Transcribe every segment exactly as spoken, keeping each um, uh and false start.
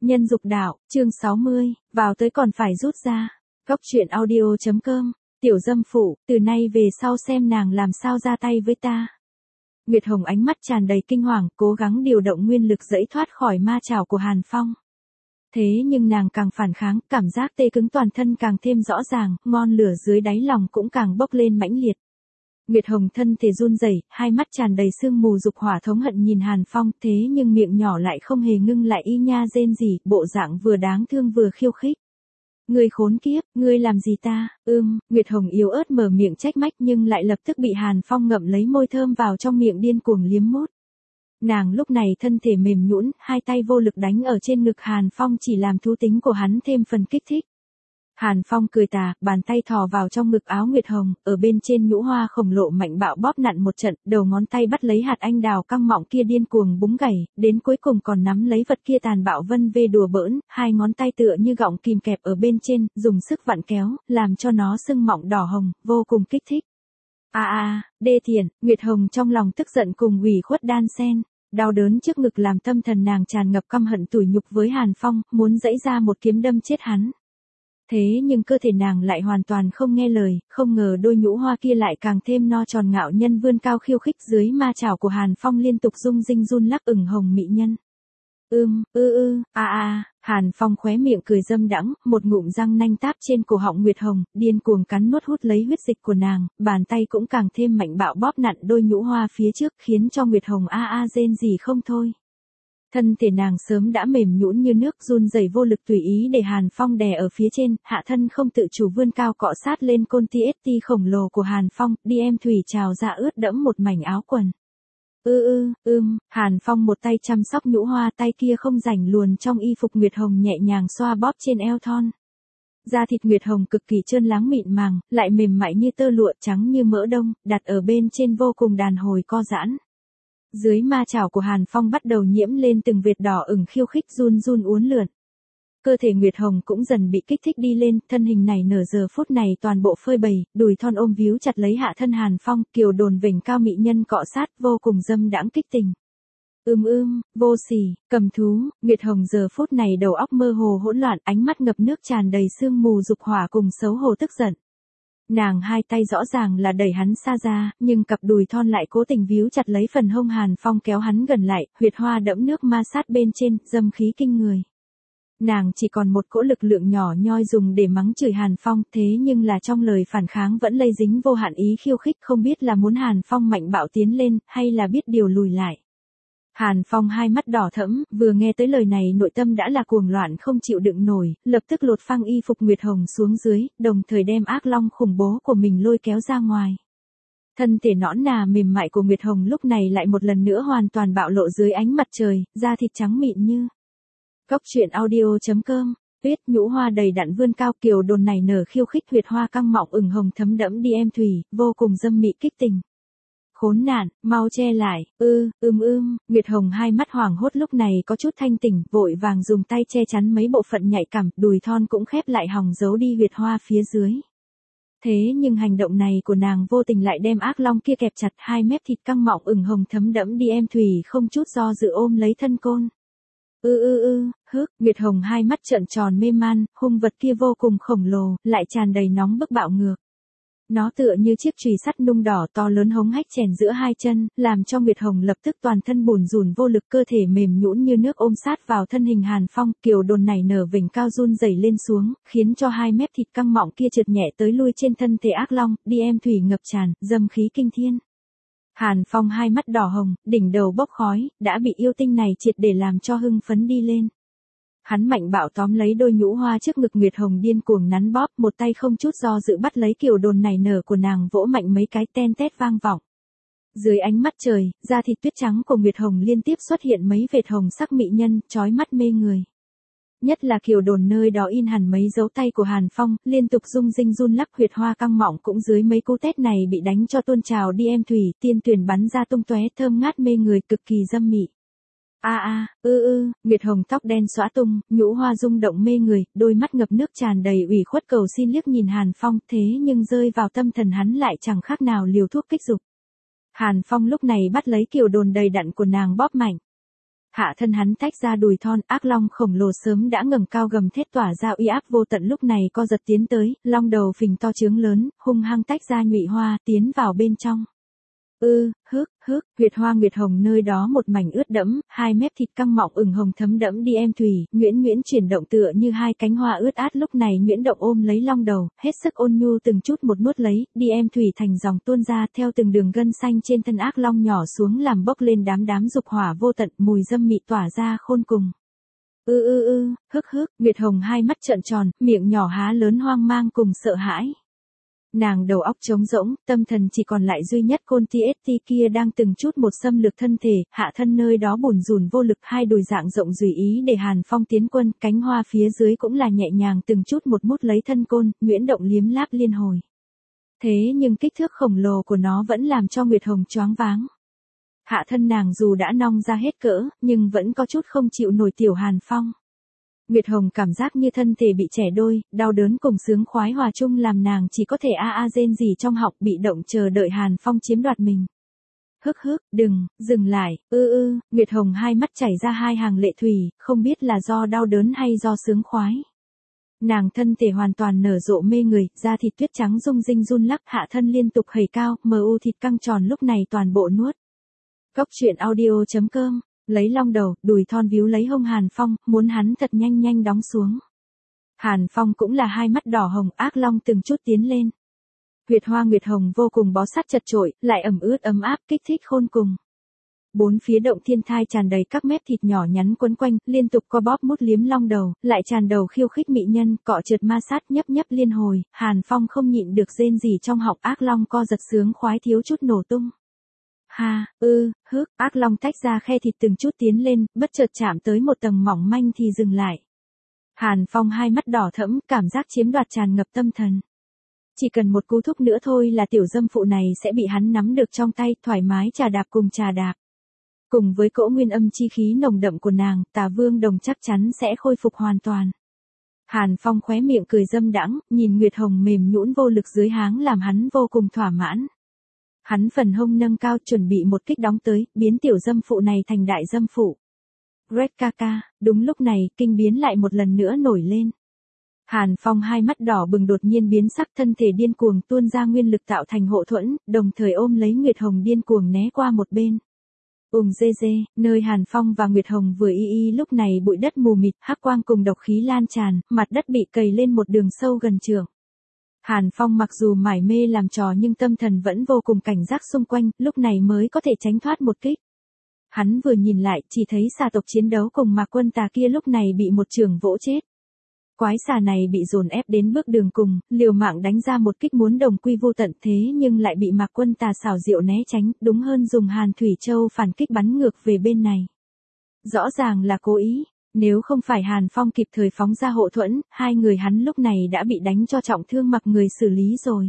Nhân dục đạo, chương sáu mươi, vào tới còn phải rút ra. Góc truyện audio.com, tiểu dâm phụ, từ nay về sau xem nàng làm sao ra tay với ta. Nguyệt Hồng ánh mắt tràn đầy kinh hoàng, cố gắng điều động nguyên lực dẫy thoát khỏi ma chảo của Hàn Phong. Thế nhưng nàng càng phản kháng, cảm giác tê cứng toàn thân càng thêm rõ ràng, ngọn lửa dưới đáy lòng cũng càng bốc lên mãnh liệt. Nguyệt Hồng thân thể run rẩy, hai mắt tràn đầy sương mù dục hỏa thống hận nhìn Hàn Phong, thế nhưng miệng nhỏ lại không hề ngưng lại y nha rên rỉ, bộ dạng vừa đáng thương vừa khiêu khích. Ngươi khốn kiếp, ngươi làm gì ta? Ưm, Nguyệt Hồng yếu ớt mở miệng trách mách nhưng lại lập tức bị Hàn Phong ngậm lấy môi thơm vào trong miệng điên cuồng liếm mút. Nàng lúc này thân thể mềm nhũn, hai tay vô lực đánh ở trên ngực Hàn Phong chỉ làm thú tính của hắn thêm phần kích thích. Hàn Phong cười tà, bàn tay thò vào trong ngực áo Nguyệt Hồng, ở bên trên nhũ hoa khổng lồ mạnh bạo bóp nặn một trận, đầu ngón tay bắt lấy hạt anh đào căng mọng kia điên cuồng búng gảy, đến cuối cùng còn nắm lấy vật kia tàn bạo vân vê đùa bỡn, hai ngón tay tựa như gọng kìm kẹp ở bên trên, dùng sức vặn kéo, làm cho nó sưng mọng đỏ hồng, vô cùng kích thích. A a, đê tiện, Nguyệt Hồng trong lòng tức giận cùng ủy khuất đan xen. Đau đớn trước ngực làm tâm thần nàng tràn ngập căm hận tủi nhục với Hàn Phong, muốn dẫy ra một kiếm đâm chết hắn. Thế nhưng cơ thể nàng lại hoàn toàn không nghe lời, không ngờ đôi nhũ hoa kia lại càng thêm no tròn ngạo nhân vươn cao khiêu khích dưới ma chảo của Hàn Phong liên tục rung rinh run lắc ửng hồng mỹ nhân. Ưm, ư ư, a a, Hàn Phong khóe miệng cười dâm đãng, một ngụm răng nanh táp trên cổ họng Nguyệt Hồng, điên cuồng cắn nuốt hút lấy huyết dịch của nàng, bàn tay cũng càng thêm mạnh bạo bóp nặn đôi nhũ hoa phía trước khiến cho Nguyệt Hồng a a rên rỉ không thôi. Thân thể nàng sớm đã mềm nhũn như nước run rẩy vô lực tùy ý để Hàn Phong đè ở phía trên, hạ thân không tự chủ vươn cao cọ sát lên côn ti ét tê khổng lồ của Hàn Phong, đi em thủy trào ra ướt đẫm một mảnh áo quần. Ư ư, ưm, Hàn Phong một tay chăm sóc nhũ hoa, tay kia không rảnh luồn trong y phục Nguyệt Hồng nhẹ nhàng xoa bóp trên eo thon. Da thịt Nguyệt Hồng cực kỳ trơn láng mịn màng, lại mềm mại như tơ lụa trắng như mỡ đông, đặt ở bên trên vô cùng đàn hồi co giãn. Dưới ma chảo của Hàn Phong bắt đầu nhiễm lên từng vệt đỏ ửng khiêu khích run run uốn lượn. Cơ thể Nguyệt Hồng cũng dần bị kích thích đi lên, thân hình này nở giờ phút này toàn bộ phơi bày, đùi thon ôm víu chặt lấy hạ thân Hàn Phong, kiều đồn vểnh cao mỹ nhân cọ sát vô cùng dâm đãng kích tình. Ưm ưm, vô sỉ, cầm thú, Nguyệt Hồng giờ phút này đầu óc mơ hồ hỗn loạn, ánh mắt ngập nước tràn đầy sương mù dục hỏa cùng xấu hổ tức giận. Nàng hai tay rõ ràng là đẩy hắn xa ra, nhưng cặp đùi thon lại cố tình víu chặt lấy phần hông Hàn Phong kéo hắn gần lại, huyệt hoa đẫm nước ma sát bên trên, dâm khí kinh người. Nàng chỉ còn một cỗ lực lượng nhỏ nhoi dùng để mắng chửi Hàn Phong, thế nhưng là trong lời phản kháng vẫn lây dính vô hạn ý khiêu khích, không biết là muốn Hàn Phong mạnh bạo tiến lên, hay là biết điều lùi lại. Hàn Phong hai mắt đỏ thẫm, vừa nghe tới lời này nội tâm đã là cuồng loạn không chịu đựng nổi, lập tức lột phăng y phục Nguyệt Hồng xuống dưới, đồng thời đem ác long khủng bố của mình lôi kéo ra ngoài. Thân thể nõn nà mềm mại của Nguyệt Hồng lúc này lại một lần nữa hoàn toàn bạo lộ dưới ánh mặt trời, da thịt trắng mịn như. Góc truyện audio.com, tuyết nhũ hoa đầy đặn vươn cao kiều đồn này nở khiêu khích huyệt hoa căng mọng ửng hồng thấm đẫm đi em thủy, vô cùng dâm mị kích tình. Khốn nạn, mau che lại, ư, ưm ưm, Nguyệt Hồng hai mắt hoảng hốt lúc này có chút thanh tỉnh, vội vàng dùng tay che chắn mấy bộ phận nhạy cảm, đùi thon cũng khép lại hòng giấu đi huyệt hoa phía dưới. Thế nhưng hành động này của nàng vô tình lại đem ác long kia kẹp chặt, hai mép thịt căng mọng ửng hồng thấm đẫm đi em thủy không chút do dự ôm lấy thân côn. Ư ư ư, hức, Nguyệt Hồng hai mắt trợn tròn mê man, hung vật kia vô cùng khổng lồ, lại tràn đầy nóng bức bạo ngược. Nó tựa như chiếc chùy sắt nung đỏ to lớn hống hách chèn giữa hai chân, làm cho Nguyệt Hồng lập tức toàn thân bùn rùn vô lực, cơ thể mềm nhũn như nước ôm sát vào thân hình Hàn Phong, kiều đồn này nở vểnh cao run rẩy lên xuống, khiến cho hai mép thịt căng mọng kia trượt nhẹ tới lui trên thân thể ác long, đi em thủy ngập tràn, dâm khí kinh thiên. Hàn Phong hai mắt đỏ hồng, đỉnh đầu bốc khói, đã bị yêu tinh này triệt để làm cho hưng phấn đi lên. Hắn mạnh bạo tóm lấy đôi nhũ hoa trước ngực Nguyệt Hồng điên cuồng nắn bóp, một tay không chút do dự bắt lấy kiều đồn này nở của nàng vỗ mạnh mấy cái ten tét vang vọng. Dưới ánh mắt trời, da thịt tuyết trắng của Nguyệt Hồng liên tiếp xuất hiện mấy vệt hồng sắc mỹ nhân, chói mắt mê người. Nhất là kiều đồn nơi đó in hẳn mấy dấu tay của Hàn Phong, liên tục rung rinh run lắc huyệt hoa căng mọng cũng dưới mấy cú tét này bị đánh cho tuôn trào đi em thủy, tiên tuyển bắn ra tung tóe thơm ngát mê người cực kỳ dâm mị. A a, ư ư, Nguyệt Hồng tóc đen xõa tung, nhũ hoa rung động mê người, đôi mắt ngập nước tràn đầy ủy khuất cầu xin liếc nhìn Hàn Phong, thế nhưng rơi vào tâm thần hắn lại chẳng khác nào liều thuốc kích dục. Hàn Phong lúc này bắt lấy kiều đồn đầy đặn của nàng bóp mạnh. Hạ thân hắn tách ra đùi thon, ác long khổng lồ sớm đã ngẩng cao gầm thét tỏa ra uy áp vô tận, lúc này co giật tiến tới, long đầu phình to trướng lớn, hung hăng tách ra nhụy hoa, tiến vào bên trong. Ư, hức, hức, huyệt hoa Nguyệt Hồng nơi đó một mảnh ướt đẫm, hai mép thịt căng mọng ửng hồng thấm đẫm đi em thủy, nhuyễn nhuyễn chuyển động tựa như hai cánh hoa ướt át, lúc này nhuyễn động ôm lấy long đầu, hết sức ôn nhu từng chút một nuốt lấy, đi em thủy thành dòng tuôn ra theo từng đường gân xanh trên thân ác long nhỏ xuống làm bốc lên đám đám dục hỏa vô tận, mùi dâm mị tỏa ra khôn cùng. Ư ư ư, hức hức, Nguyệt Hồng hai mắt trợn tròn, miệng nhỏ há lớn hoang mang cùng sợ hãi. Nàng đầu óc trống rỗng, tâm thần chỉ còn lại duy nhất côn ti ét ti kia đang từng chút một xâm lược thân thể, hạ thân nơi đó bủn rủn vô lực, hai đùi dạng rộng rủi ý để Hàn Phong tiến quân, cánh hoa phía dưới cũng là nhẹ nhàng từng chút một mút lấy thân côn, nhuyễn động liếm láp liên hồi. Thế nhưng kích thước khổng lồ của nó vẫn làm cho Nguyệt Hồng choáng váng. Hạ thân nàng dù đã nong ra hết cỡ, nhưng vẫn có chút không chịu nổi tiểu Hàn Phong. Nguyệt Hồng cảm giác như thân thể bị chẻ đôi, đau đớn cùng sướng khoái hòa chung làm nàng chỉ có thể a a rên rỉ trong họng, bị động chờ đợi Hàn Phong chiếm đoạt mình. Hức hức, đừng, dừng lại, ư ư, Nguyệt Hồng hai mắt chảy ra hai hàng lệ thủy, không biết là do đau đớn hay do sướng khoái. Nàng thân thể hoàn toàn nở rộ mê người, da thịt tuyết trắng rung rinh run lắc, hạ thân liên tục hầy cao, mờ u thịt căng tròn lúc này toàn bộ nuốt. Cốc truyện audio chấm com. Lấy long đầu, đùi thon víu lấy hông Hàn Phong, muốn hắn thật nhanh nhanh đóng xuống. Hàn Phong cũng là hai mắt đỏ hồng, ác long từng chút tiến lên. Huyệt hoa Nguyệt Hồng vô cùng bó sát chật chội, lại ẩm ướt ấm áp, kích thích khôn cùng. Bốn phía động thiên thai tràn đầy các mép thịt nhỏ nhắn quấn quanh, liên tục co bóp mút liếm long đầu, lại tràn đầu khiêu khích mị nhân, cọ trượt ma sát nhấp nhấp liên hồi, Hàn Phong không nhịn được rên rỉ trong họng, ác long co giật sướng khoái thiếu chút nổ tung. Ha, ư, hức, ác long tách ra khe thịt từng chút tiến lên, bất chợt chạm tới một tầng mỏng manh thì dừng lại. Hàn Phong hai mắt đỏ thẫm, cảm giác chiếm đoạt tràn ngập tâm thần. Chỉ cần một cú thúc nữa thôi là tiểu dâm phụ này sẽ bị hắn nắm được trong tay, thoải mái trà đạp cùng trà đạp. Cùng với cỗ nguyên âm chi khí nồng đậm của nàng, Tà Vương Đồng chắc chắn sẽ khôi phục hoàn toàn. Hàn Phong khóe miệng cười dâm đãng, nhìn Nguyệt Hồng mềm nhũn vô lực dưới háng làm hắn vô cùng thỏa mãn. Hắn phần hông nâng cao chuẩn bị một kích đóng tới, biến tiểu dâm phụ này thành đại dâm phụ. Red ca ca, đúng lúc này, kinh biến lại một lần nữa nổi lên. Hàn Phong hai mắt đỏ bừng đột nhiên biến sắc, thân thể điên cuồng tuôn ra nguyên lực tạo thành hộ thuẫn, đồng thời ôm lấy Nguyệt Hồng điên cuồng né qua một bên. Ùng dê dê, nơi Hàn Phong và Nguyệt Hồng vừa y y lúc này bụi đất mù mịt, hắc quang cùng độc khí lan tràn, mặt đất bị cầy lên một đường sâu gần trượng. Hàn Phong mặc dù mải mê làm trò nhưng tâm thần vẫn vô cùng cảnh giác xung quanh, lúc này mới có thể tránh thoát một kích. Hắn vừa nhìn lại, chỉ thấy xà tộc chiến đấu cùng Mạc Quân Tà kia lúc này bị một chưởng vỗ chết. Quái xà này bị dồn ép đến bước đường cùng, liều mạng đánh ra một kích muốn đồng quy vô tận, thế nhưng lại bị Mạc Quân Tà xảo diệu né tránh, đúng hơn dùng Hàn Thủy Châu phản kích bắn ngược về bên này. Rõ ràng là cố ý. Nếu không phải Hàn Phong kịp thời phóng ra hộ thuẫn, hai người hắn lúc này đã bị đánh cho trọng thương mặc người xử lý rồi.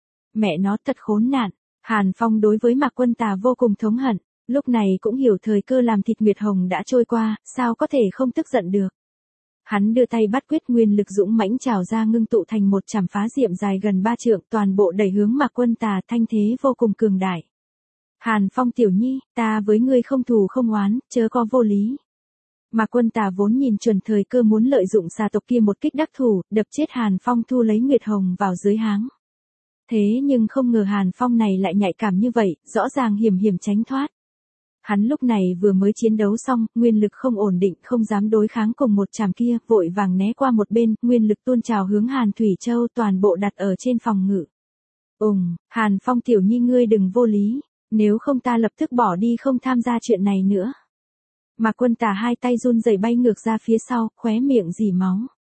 Mẹ nó thật khốn nạn. Hàn Phong đối với Mạc Quân Tà vô cùng thống hận, lúc này cũng hiểu thời cơ làm thịt Nguyệt Hồng đã trôi qua, sao có thể không tức giận được. Hắn đưa tay bắt quyết, nguyên lực dũng mãnh trào ra ngưng tụ thành một chảm phá diệm dài gần ba trượng, toàn bộ đẩy hướng Mạc Quân Tà, thanh thế vô cùng cường đại. Hàn Phong tiểu nhi, ta với ngươi không thù không oán, chớ có vô lý. Mạc Quân Tà vốn nhìn chuẩn thời cơ muốn lợi dụng xà tộc kia một kích đắc thủ, đập chết Hàn Phong thu lấy Nguyệt Hồng vào dưới háng. Thế nhưng không ngờ Hàn Phong này lại nhạy cảm như vậy, rõ ràng hiểm hiểm tránh thoát. Hắn lúc này vừa mới chiến đấu xong, nguyên lực không ổn định, không dám đối kháng cùng một chàm kia, vội vàng né qua một bên, nguyên lực tuôn trào hướng Hàn Thủy Châu toàn bộ đặt ở trên phòng ngự. Ùng, Hàn Phong tiểu nhi ngươi đừng vô lý, nếu không ta lập tức bỏ đi không tham gia chuyện này nữa. Mạc Quân Tà hai tay run rẩy bay ngược ra phía sau, khóe miệng rỉ máu.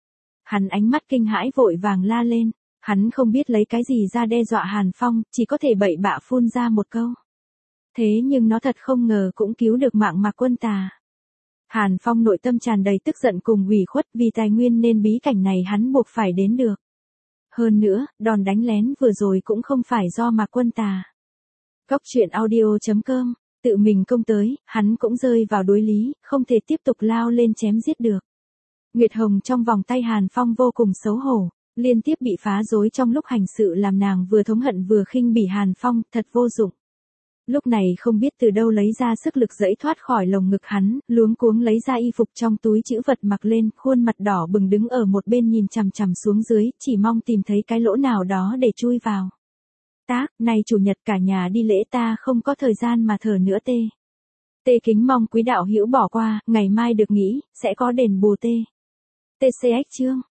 Hắn ánh mắt kinh hãi vội vàng la lên, hắn không biết lấy cái gì ra đe dọa Hàn Phong, chỉ có thể bậy bạ phun ra một câu. Thế nhưng nó thật không ngờ cũng cứu được mạng Mạc Quân Tà. Hàn Phong nội tâm tràn đầy tức giận cùng ủy khuất, vì tài nguyên nên bí cảnh này hắn buộc phải đến được. Hơn nữa, đòn đánh lén vừa rồi cũng không phải do Mạc Quân Tà. Cốc truyện audio chấm com, tự mình công tới, hắn cũng rơi vào đối lý, không thể tiếp tục lao lên chém giết được. Nguyệt Hồng trong vòng tay Hàn Phong vô cùng xấu hổ, liên tiếp bị phá rối trong lúc hành sự làm nàng vừa thống hận vừa khinh bỉ Hàn Phong, thật vô dụng. Lúc này không biết từ đâu lấy ra sức lực giãy thoát khỏi lồng ngực hắn, luống cuống lấy ra y phục trong túi trữ vật mặc lên, khuôn mặt đỏ bừng đứng ở một bên nhìn chằm chằm xuống dưới, chỉ mong tìm thấy cái lỗ nào đó để chui vào. Tác, nay chủ nhật cả nhà đi lễ ta không có thời gian mà thở nữa tê. Tê kính mong quý đạo hữu bỏ qua, ngày mai được nghỉ, sẽ có đền bù tê. tê xê ích chương.